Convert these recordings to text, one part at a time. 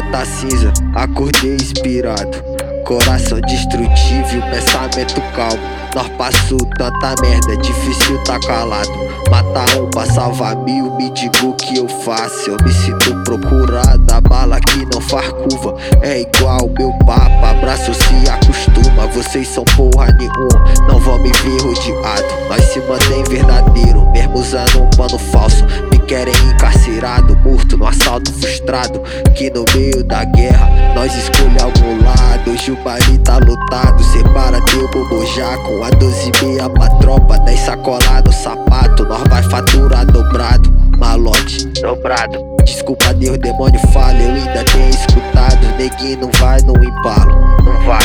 tá cinza, acordei inspirado. Coração destrutível, pensamento calmo. Nós passou tanta merda, é difícil tá calado. Matar um pra salvar mil, me digo o que eu faço. Eu me sinto procurado, a bala que não faz curva. É igual meu papo, abraço se acostuma. Vocês são porra nenhuma, não vão me ver rodeado. Nós se mantém verdadeiro, mesmo usando um pano falso. Me querem encarcerado, morto no assalto frustrado. Que no meio da guerra, nós escolhe algum lado. Hoje o baile tá lotado, separa teu bobojá com a 12,6 pra tropa, 10 sacola no sapato. Nós vai faturar dobrado, malote dobrado. Desculpa Deus, demônio fala, eu ainda tenho escutado. Neguinho não vai no embalo, não vai.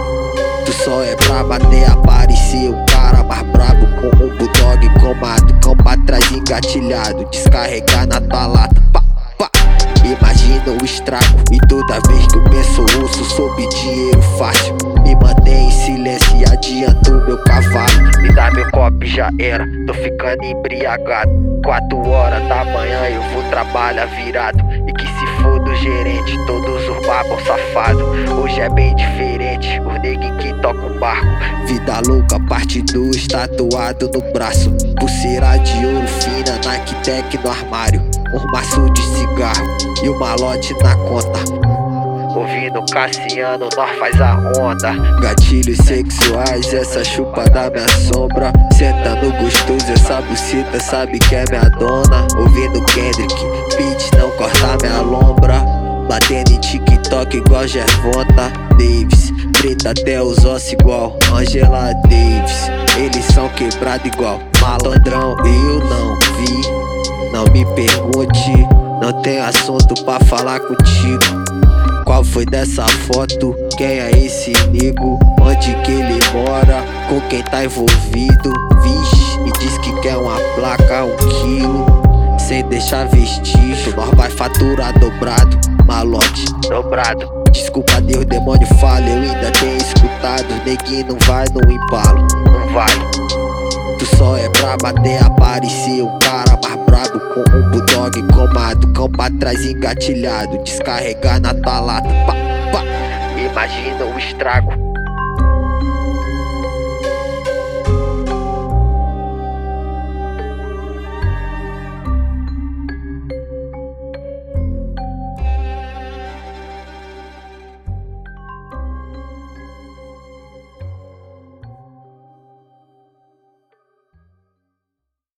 Tu só é pra bater, aparecer um cara mais brabo com um bulldog cromado, cão pra trás engatilhado, descarregar na tua lata, pá, pá. Imagina o estrago, e toda vez que eu penso ouço sobre dinheiro fácil. Me mantém em silêncio e adianto meu cavalo. Me dá meu copo e já era, tô ficando embriagado. 4 horas da manhã eu vou trabalhar virado. E que se for do gerente, todos os babão safado. Hoje é bem diferente, os neguinhos que tocam barco. Vida louca, parte 2, tatuado no braço. Pulseira de ouro fina, Nike Tech no armário. Um maço de cigarro e o malote na conta. Ouvindo Cassiano, nós faz a onda. Gatilhos sexuais, essa chupa da minha sombra. Sentando gostoso, essa buceta sabe que é minha dona. Ouvindo Kendrick, beat não corta minha lombra. Batendo em TikTok igual Gervonta Davis. Preta até os ossos igual Angela Davis. Eles são quebrados igual malandrão, eu não vi. Não me pergunte, não tenho assunto pra falar contigo. Qual foi dessa foto? Quem é esse nego? Onde que ele mora? Com quem tá envolvido? Vixe, e diz que quer uma placa, 1 quilo. Sem deixar vestígio, nós vai faturar dobrado, malote dobrado. Desculpa Deus, demônio fala, eu ainda tenho escutado. Neguinho não vai no embalo, não vai. Tu só é pra bater, aparecer um cara mais brabo com um bulldog cromado, cão pra trás engatilhado, descarregar na tua lata, pá, pá. Imagina o estrago.